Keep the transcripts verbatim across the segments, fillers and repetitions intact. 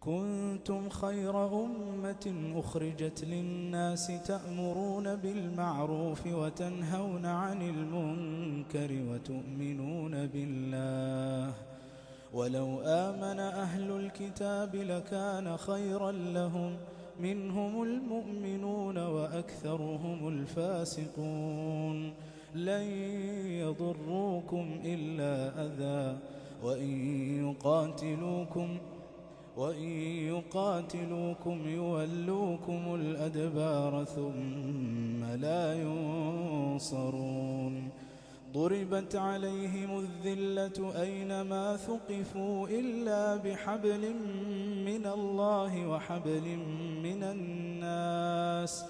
كنتم خير أمة أخرجت للناس تأمرون بالمعروف وتنهون عن المنكر وتؤمنون بالله ولو آمن أهل الكتاب لكان خيرا لهم منهم المؤمنون وأكثرهم الفاسقون لن يضروكم إلا أذى وإن يقاتلوكم وإن يقاتلوكم يولوكم الأدبار ثم لا ينصرون ضربت عليهم الذلة أينما ثقفوا إلا بحبل من الله وحبل من الناس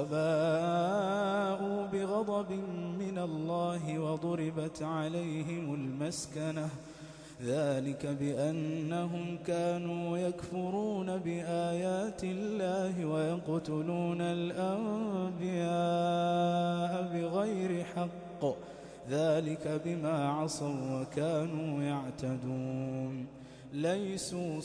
وباءوا بغضب من الله وضربت عليهم المسكنة ذلك بأنهم كانوا يكفرون بآيات الله ويقتلون الأنبياء بغير حق ذلك بما عصوا وكانوا يعتدون ليسوا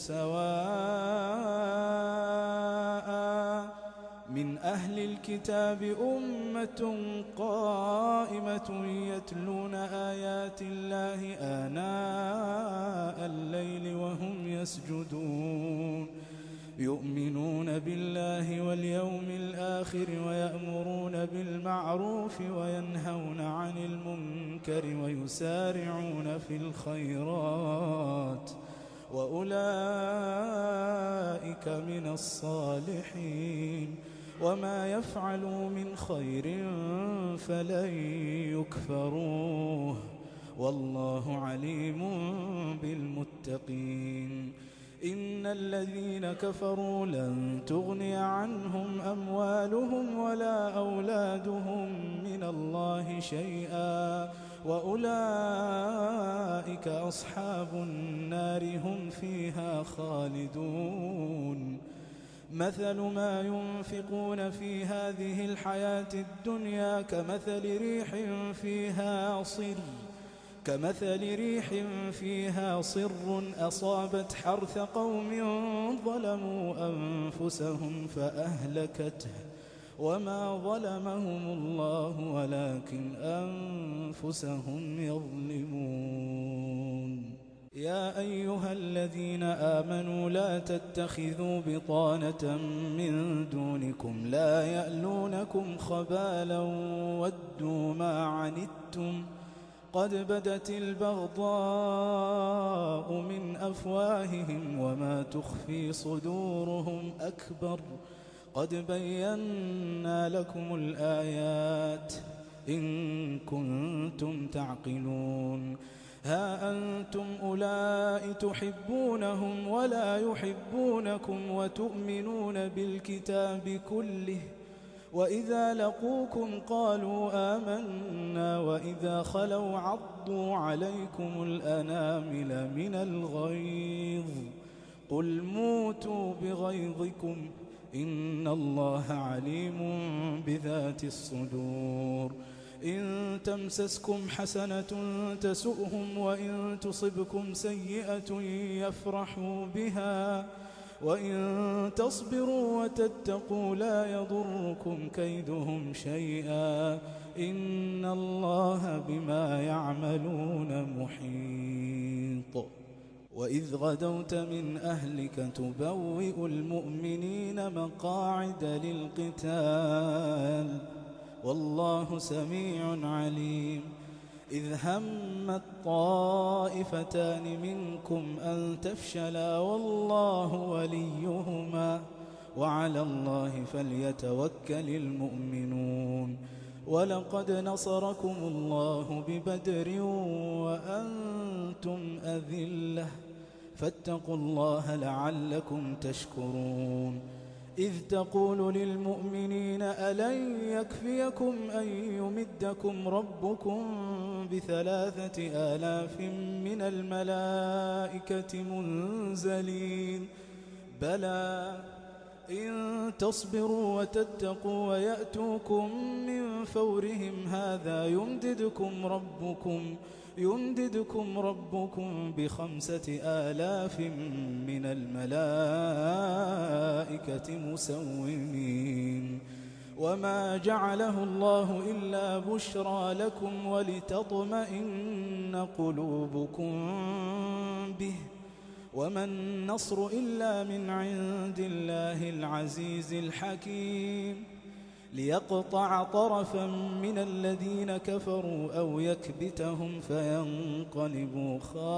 سواء من أهل الكتاب أمة قائمة يتلون آيات الله آناء الليل وهم يسجدون يؤمنون بالله واليوم الآخر ويأمرون بالمعروف وينهون عن المنكر ويسارعون في الخيرات وأولئك من الصالحين وما يفعلوا من خير فلن يكفروه والله عليم بالمتقين إن الذين كفروا لن تغني عنهم أموالهم ولا أولادهم من الله شيئا وأولئك أصحاب النار هم فيها خالدون مثل ما ينفقون في هذه الحياة الدنيا كمثل ريح فيها صر كمثل ريح فيها صر أصابت حرث قوم ظلموا أنفسهم فأهلكته وما ظلمهم الله ولكن أنفسهم يظلمون يا أيها الذين آمنوا لا تتخذوا بطانة من دونكم لا يألونكم خبالا ودوا ما عنتم قد بدت البغضاء من أفواههم وما تخفي صدورهم أكبر قد بينا لكم الآيات إن كنتم تعقلون ها أنتم أولئك تحبونهم ولا يحبونكم وتؤمنون بالكتاب كله وإذا لقوكم قالوا آمنا وإذا خلوا عضوا عليكم الأنامل من الغيظ قل موتوا بغيظكم إن الله عليم بذات الصدور إن تمسسكم حسنة تسؤهم وإن تصبكم سيئة يفرحوا بها وإن تصبروا وتتقوا لا يضركم كيدهم شيئا إن الله بما يعملون محيط وإذ غدوت من أهلك تبوئ المؤمنين مقاعد للقتال والله سميع عليم إذ همت طائفتان منكم أن تفشلا والله وليهما وعلى الله فليتوكل المؤمنون ولقد نصركم الله ببدر وأنتم أذلة فاتقوا الله لعلكم تشكرون إذ تقول للمؤمنين ألن يكفيكم أن يمدكم ربكم بثلاثة آلاف من الملائكة منزلين بلى إن تصبروا وتتقوا ويأتوكم من فورهم هذا يمددكم ربكم يمددكم ربكم بخمسة آلاف من الملائكة مسومين وما جعله الله إلا بشرى لكم ولتطمئن قلوبكم به وما النصر إلا من عند الله العزيز الحكيم ليقطع طرفا من الذين كفروا أو يكبتهم فينقلبوا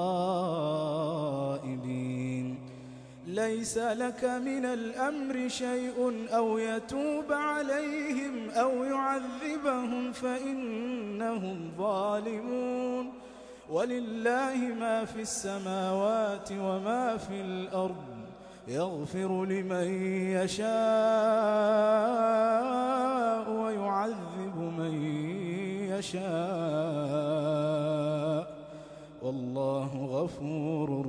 خائبين ليس لك من الأمر شيء أو يتوب عليهم أو يعذبهم فإنهم ظالمون ولله ما في السماوات وما في الأرض يغفر لمن يشاء ويعذب من يشاء والله غفور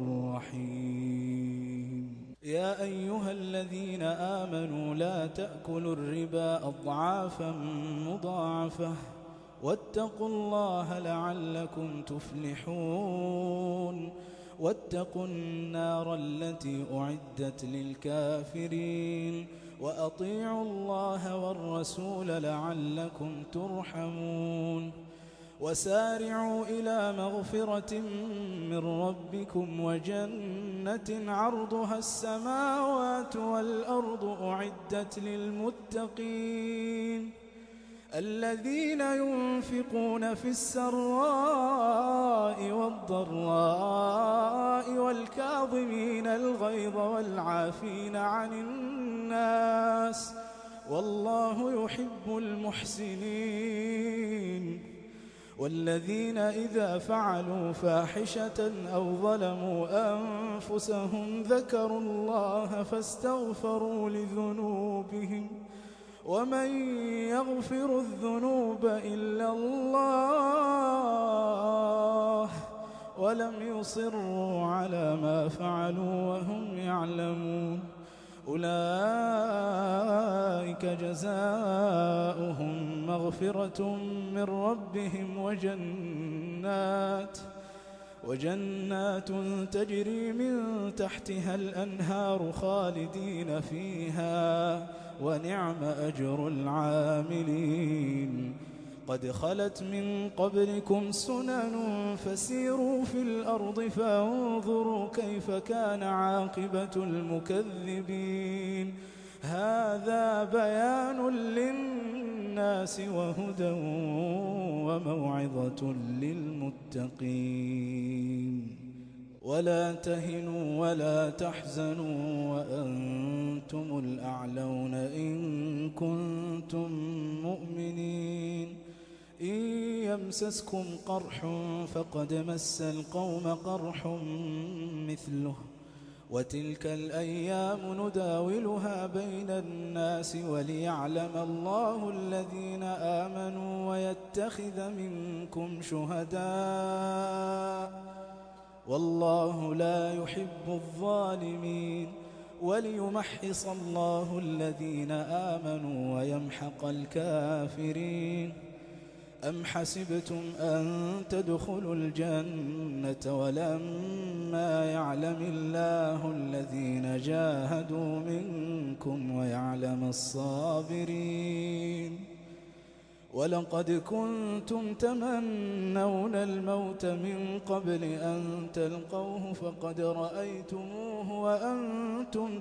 رحيم يا أيها الذين آمنوا لا تأكلوا الربا أضعافا مضاعفة واتقوا الله لعلكم تفلحون واتقوا النار التي أعدت للكافرين وأطيعوا الله والرسول لعلكم ترحمون وسارعوا إلى مغفرة من ربكم وجنة عرضها السماوات والأرض أعدت للمتقين الذين ينفقون في السراء والضراء والكاظمين الغيظ والعافين عن الناس والله يحب المحسنين والذين إذا فعلوا فاحشة أو ظلموا أنفسهم ذكروا الله فاستغفروا لذنوبهم ومن يغفر الذنوب إلا الله ولم يصروا على ما فعلوا وهم يعلمون أولئك جزاؤهم مغفرة من ربهم وجنات وجنات تجري من تحتها الأنهار خالدين فيها ونعم أجر العاملين قد خلت من قبلكم سنن فسيروا في الأرض فانظروا كيف كان عاقبة المكذبين هذا بيان للناس وهدى وموعظة للمتقين ولا تهنوا ولا تحزنوا وأنتم الأعلون إن كنتم مؤمنين إن يمسسكم قرح فقد مس القوم قرح مثله وتلك الأيام نداولها بين الناس وليعلم الله الذين آمنوا ويتخذ منكم شهداء والله لا يحب الظالمين وليمحص الله الذين آمنوا ويمحق الكافرين أم حسبتم أن تدخلوا الجنة ولما يعلم الله الذين جاهدوا منكم ويعلم الصابرين ولقد كنتم تمنون الموت من قبل أن تلقوه فقد رأيتموه وأنتم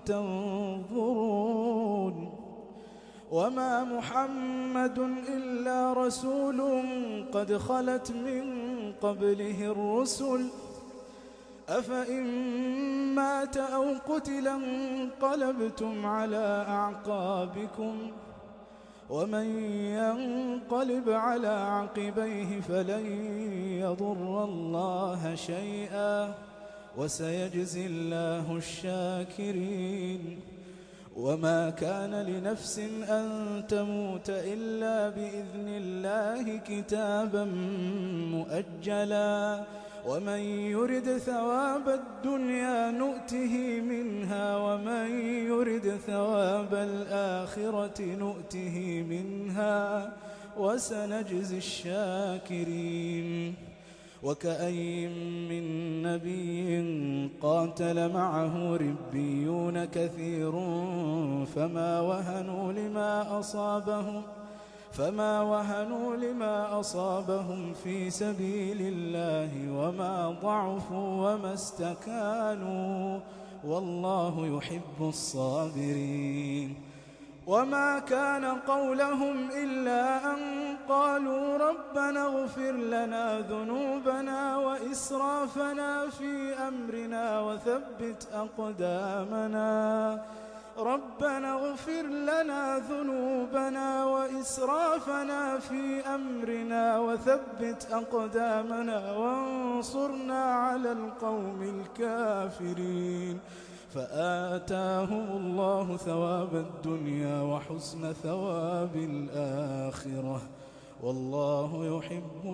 تنظرون وما محمد إلا رسول قد خلت من قبله الرسل أفإن مات أو قتل انقلبتم على أعقابكم ومن ينقلب على عقبيه فلن يضر الله شيئا وسيجزي الله الشاكرين وما كان لنفس أن تموت إلا بإذن الله كتابا مؤجلا ومن يرد ثواب الدنيا نؤته منها ومن يرد ثواب الآخرة نؤته منها وسنجزي الشاكرين وكأين من نبي قاتل معه ربيون كثير فما وهنوا لما أصابهم فما وهنوا لما أصابهم في سبيل الله وما ضعفوا وما استكانوا والله يحب الصابرين. وما كان قولهم إلا أن قالوا ربنا اغفر لنا ذنوبنا وإسرافنا في أمرنا وثبت أقدامنا ربنا اغفر لنا ذنوبنا وإسرافنا في أمرنا وثبت أقدامنا وانصرنا على القوم الكافرين. فآتاهم الله ثواب الدنيا وحسن ثواب الآخرة والله يحب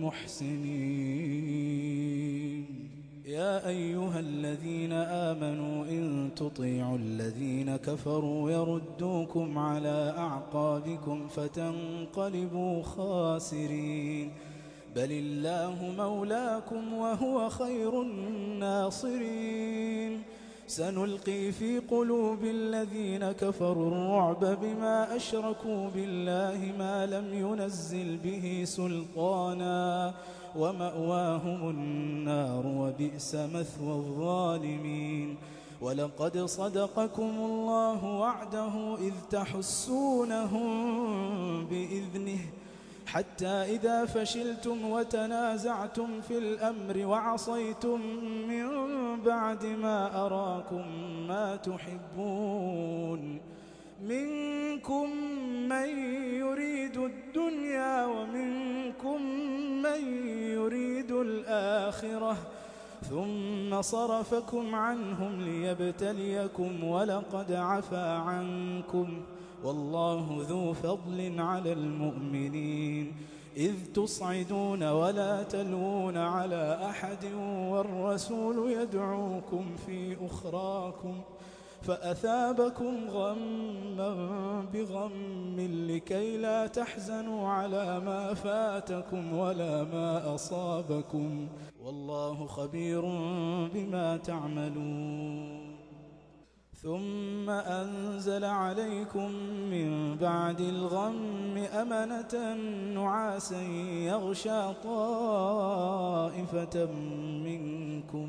المحسنين. يا أيها الذين آمنوا إن تطيعوا الذين كفروا يردوكم على أعقابكم فتنقلبوا خاسرين. بل الله مولاكم وهو خير الناصرين. سنلقي في قلوب الذين كفروا الرعب بما أشركوا بالله ما لم ينزل به سلطانا ومأواهم النار وبئس مثوى الظالمين. ولقد صدقكم الله وعده إذ تحسونهم بإذنه حتى إذا فشلتم وتنازعتم في الأمر وعصيتم من بعد ما أراكم ما تحبون منكم من يريد الدنيا ومنكم من يريد الآخرة ثم صرفكم عنهم ليبتليكم ولقد عفا عنكم والله ذو فضل على المؤمنين. إذ تصعدون ولا تلوون على أحد والرسول يدعوكم في أخراكم فأثابكم غما بغم لكي لا تحزنوا على ما فاتكم ولا ما أصابكم والله خبير بما تعملون. ثم أنزل عليكم من بعد الغم أمنة نعاسا يغشى طائفة منكم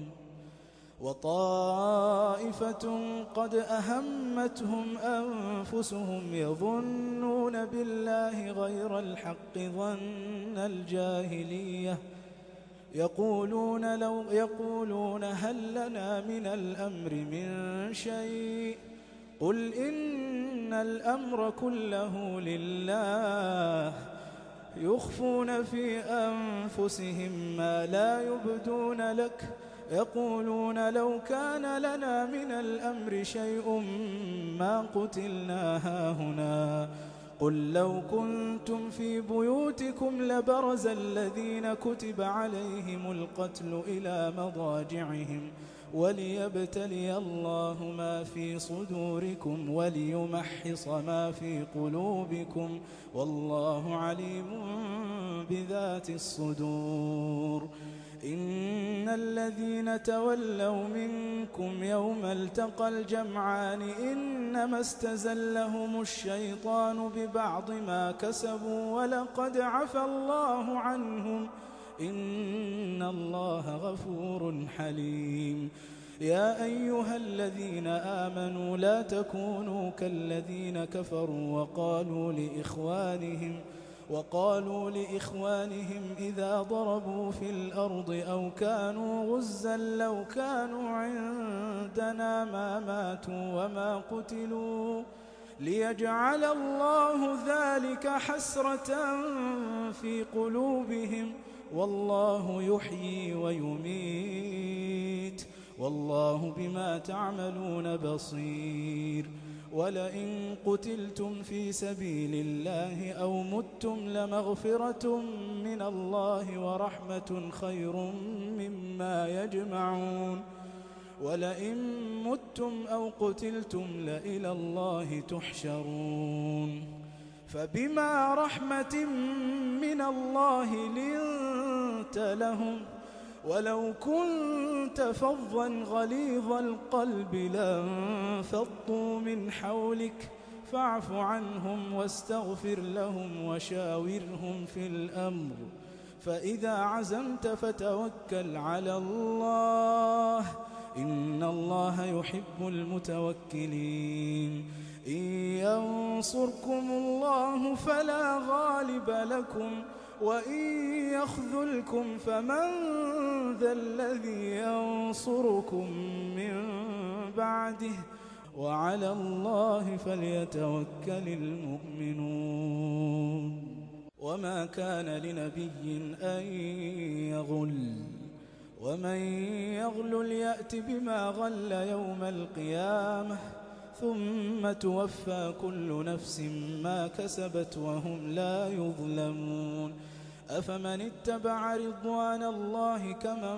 وطائفة قد أهمتهم أنفسهم يظنون بالله غير الحق ظن الجاهلية يقولون, لو يقولون هل لنا من الأمر من شيء قل إن الأمر كله لله يخفون في أنفسهم ما لا يبدون لك يقولون لو كان لنا من الأمر شيء ما قتلنا هاهنا قل لو كنتم في بيوتكم لبرز الذين كتب عليهم القتل إلى مضاجعهم وليبتلي الله ما في صدوركم وليمحص ما في قلوبكم والله عليم بذات الصدور. إن الذين تولوا منكم يوم التقى الجمعان إنما استزلهم الشيطان ببعض ما كسبوا ولقد عفى الله عنهم إن الله غفور حليم. يا أيها الذين آمنوا لا تكونوا كالذين كفروا وقالوا لإخوانهم وقالوا لإخوانهم إذا ضربوا في الأرض أو كانوا غزا لو كانوا عندنا ما ماتوا وما قتلوا ليجعل الله ذلك حسرة في قلوبهم والله يحيي ويميت والله بما تعملون بصير. ولئن قتلتم في سبيل الله أو متم لمغفرة من الله ورحمة خير مما يجمعون. ولئن متم أو قتلتم لإلى الله تحشرون. فبما رحمة من الله لنت لهم ولو كنت فظا غليظ القلب لانفضوا من حولك فاعف عنهم واستغفر لهم وشاورهم في الأمر فإذا عزمت فتوكل على الله إن الله يحب المتوكلين إن ينصركم الله فلا غالب لكم وإن يخذلكم فمن ذا الذي ينصركم من بعده وعلى الله فليتوكل المؤمنون وما كان لنبي أن يغل ومن يغل يأت بما غل يوم القيامة ثم توفى كل نفس ما كسبت وهم لا يظلمون أفمن اتبع رضوان الله كمن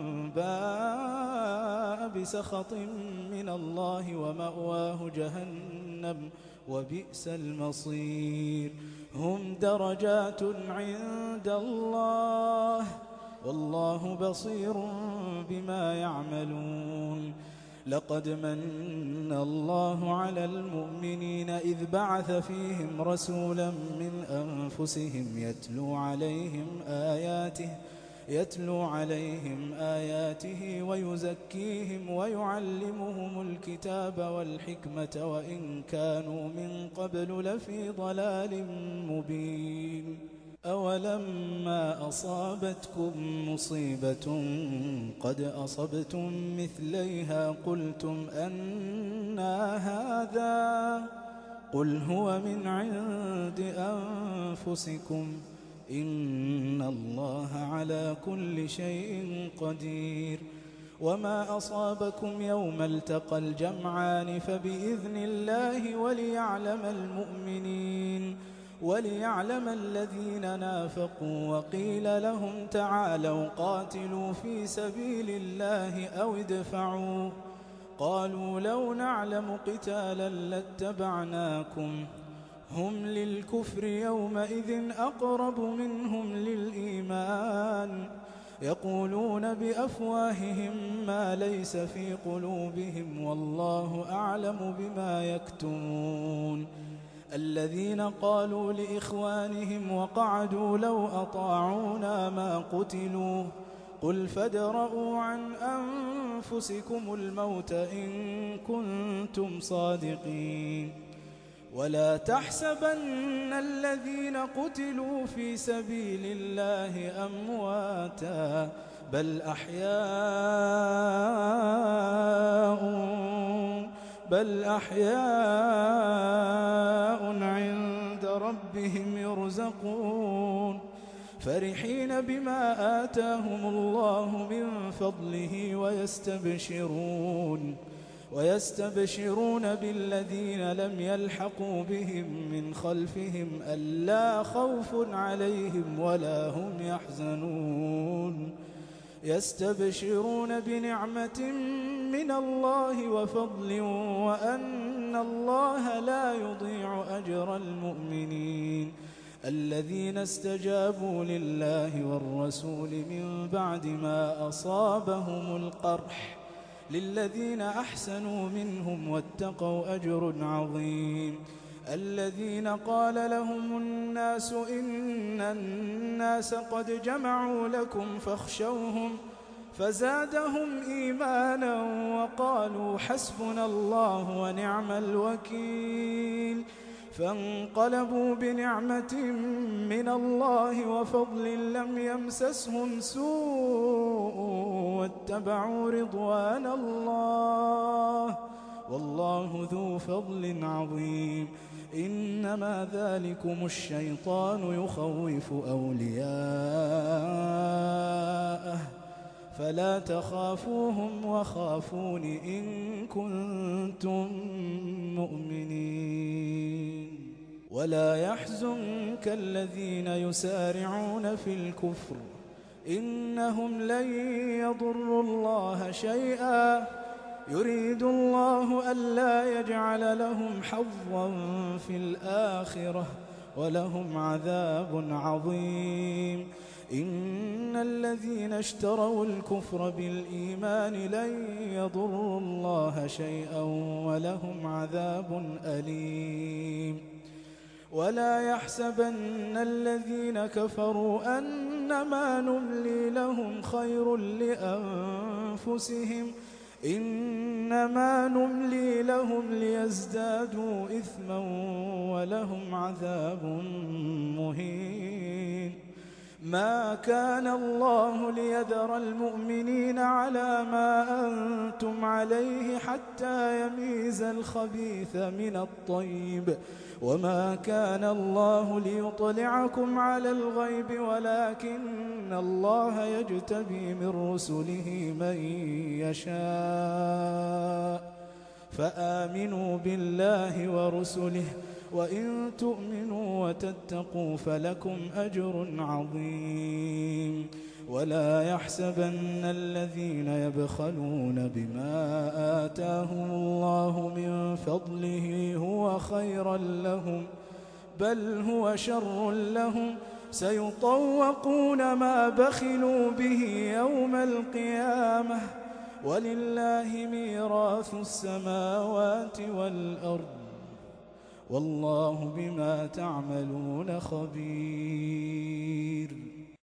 باء بسخط من الله ومأواه جهنم وبئس المصير هم درجات عند الله والله بصير بما يعملون لقد من الله على المؤمنين إذ بعث فيهم رسولا من أنفسهم يتلو عليهم آياته يتلو عليهم آياته ويزكيهم ويعلمهم الكتاب والحكمة وإن كانوا من قبل لفي ضلال مبين أولما أصابتكم مصيبة قد أصبتم مثليها قلتم أنى هذا قل هو من عند أنفسكم إن الله على كل شيء قدير وما أصابكم يوم التقى الجمعان فبإذن الله وليعلم المؤمنين وليعلم الذين نافقوا وقيل لهم تعالوا قاتلوا في سبيل الله أو ادفعوا قالوا لو نعلم قتالا لاتبعناكم هم للكفر يومئذ أقرب منهم للإيمان يقولون بأفواههم ما ليس في قلوبهم والله أعلم بما يكتمون الذين قالوا لإخوانهم وقعدوا لو أطاعونا ما قتلوا قل فادرءوا عن أنفسكم الموت إن كنتم صادقين ولا تحسبن الذين قتلوا في سبيل الله أمواتا بل أحياء بل أحياء عند ربهم يرزقون فرحين بما آتاهم الله من فضله ويستبشرون ويستبشرون بالذين لم يلحقوا بهم من خلفهم ألا خوف عليهم ولا هم يحزنون يستبشرون بنعمة من الله وفضل وأن الله لا يضيع أجر المؤمنين الذين استجابوا لله والرسول من بعد ما أصابهم القرح للذين أحسنوا منهم واتقوا أجر عظيم الذين قال لهم الناس إن الناس قد جمعوا لكم فاخشوهم فزادهم إيمانا وقالوا حسبنا الله ونعم الوكيل فانقلبوا بنعمة من الله وفضل لم يمسسهم سوء واتبعوا رضوان الله والله ذو فضل عظيم إنما ذلكم الشيطان يخوف أولياءه فلا تخافوهم وخافون إن كنتم مؤمنين ولا يحزنك الذين يسارعون في الكفر إنهم لن يضروا الله شيئا يريد الله ألا يجعل لهم حظا في الآخرة ولهم عذاب عظيم. إن الذين اشتروا الكفر بالإيمان لن يضروا الله شيئا ولهم عذاب أليم. ولا يحسبن الذين كفروا أنما نملي لهم خير لأنفسهم إنما نملي لهم ليزدادوا إثما ولهم عذاب مهين. ما كان الله ليذر المؤمنين على ما أنتم عليه حتى يميز الخبيث من الطيب، وما كان الله ليطلعكم على الغيب ولكن الله يجتبي من رسله من يشاء. فآمنوا بالله ورسله وإن تؤمنوا وتتقوا فلكم أجر عظيم. ولا يحسبن الذين يبخلون بما آتاهم الله من فضله هو خيرا لهم، بل هو شر لهم، سيطوقون ما بخلوا به يوم القيامة، ولله ميراث السماوات والأرض، والله بما تعملون خبير.